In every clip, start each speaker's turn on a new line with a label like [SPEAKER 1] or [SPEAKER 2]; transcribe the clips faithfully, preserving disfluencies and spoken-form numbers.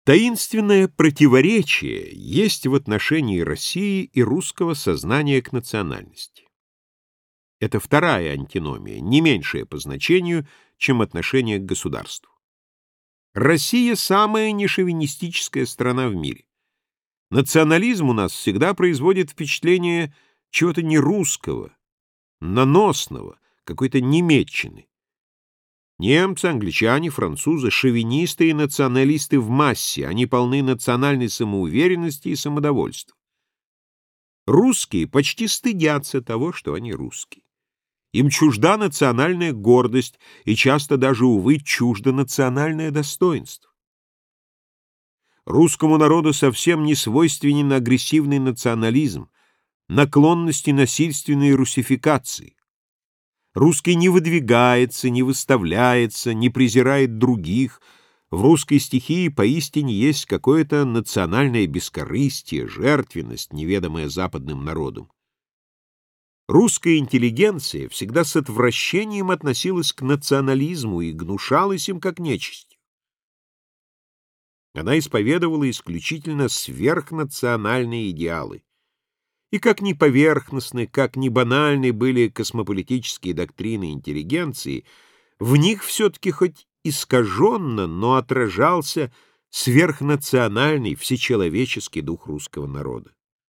[SPEAKER 1] Таинственное противоречие есть в отношении России и русского сознания к национальности. Это вторая антиномия, не меньшая по значению, чем отношение к государству. Россия — самая нешовинистическая страна в мире. Национализм у нас всегда производит впечатление чего-то нерусского, наносного, какой-то немеччины. Немцы, англичане, французы — шовинисты и националисты в массе, они полны национальной самоуверенности и самодовольства. Русские почти стыдятся того, что они русские. Им чужда национальная гордость и часто даже, увы, чуждо национальное достоинство. Русскому народу совсем не свойственен агрессивный национализм, наклонности насильственной русификации. Русский не выдвигается, не выставляется, не презирает других. В русской стихии поистине есть какое-то национальное бескорыстие, жертвенность, неведомая западным народам. Русская интеллигенция всегда с отвращением относилась к национализму и гнушалась им как нечистью. Она исповедовала исключительно сверхнациональные идеалы. И как ни поверхностны, как ни банальны были космополитические доктрины интеллигенции, в них все-таки хоть искаженно, но отражался сверхнациональный, всечеловеческий дух русского народа.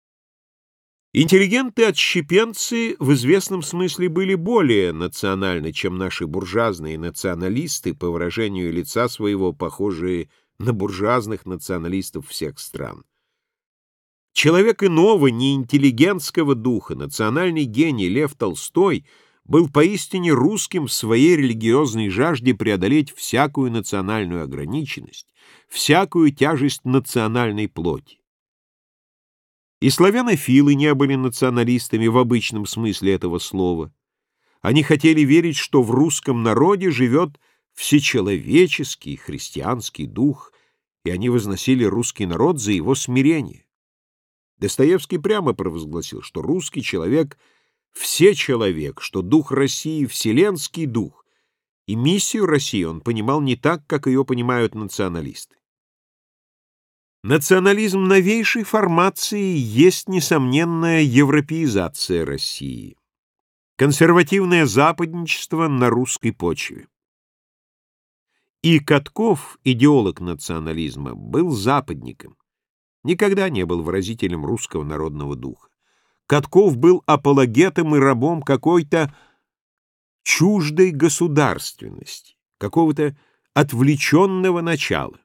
[SPEAKER 1] Интеллигенты-отщепенцы в известном смысле были более национальны, чем наши буржуазные националисты, по выражению лица своего похожие на буржуазных националистов всех стран. Человек иного, неинтеллигентского духа, национальный гений Лев Толстой был поистине русским в своей религиозной жажде преодолеть всякую национальную ограниченность, всякую тяжесть национальной плоти. И славянофилы не были националистами в обычном смысле этого слова. Они хотели верить, что в русском народе живет всечеловеческий христианский дух, и они возносили русский народ за его смирение. Достоевский прямо провозгласил, что русский человек — всечеловек, что дух России — вселенский дух, и миссию России он понимал не так, как ее понимают националисты. Национализм новейшей формации есть несомненная европеизация России, консервативное западничество на русской почве. И Катков, идеолог национализма, был западником. Никогда не был выразителем русского народного духа. Катков был апологетом и рабом какой-то чуждой государственности, какого-то отвлеченного начала.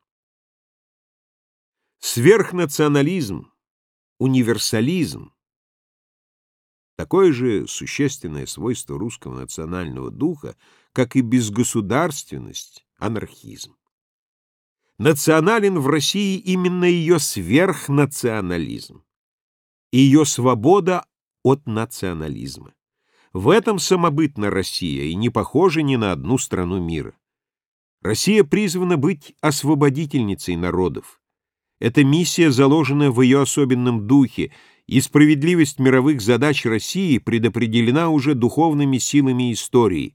[SPEAKER 1] Сверхнационализм, универсализм — такое же существенное свойство русского национального духа, как и безгосударственность, анархизм. Национален в России именно ее сверхнационализм и ее свобода от национализма. В этом самобытна Россия и не похожа ни на одну страну мира. Россия призвана быть освободительницей народов. Эта миссия заложена в ее особенном духе, и справедливость мировых задач России предопределена уже духовными силами истории.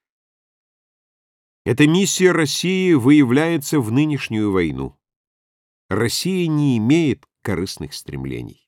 [SPEAKER 1] Эта миссия России выявляется в нынешнюю войну. Россия не имеет корыстных стремлений.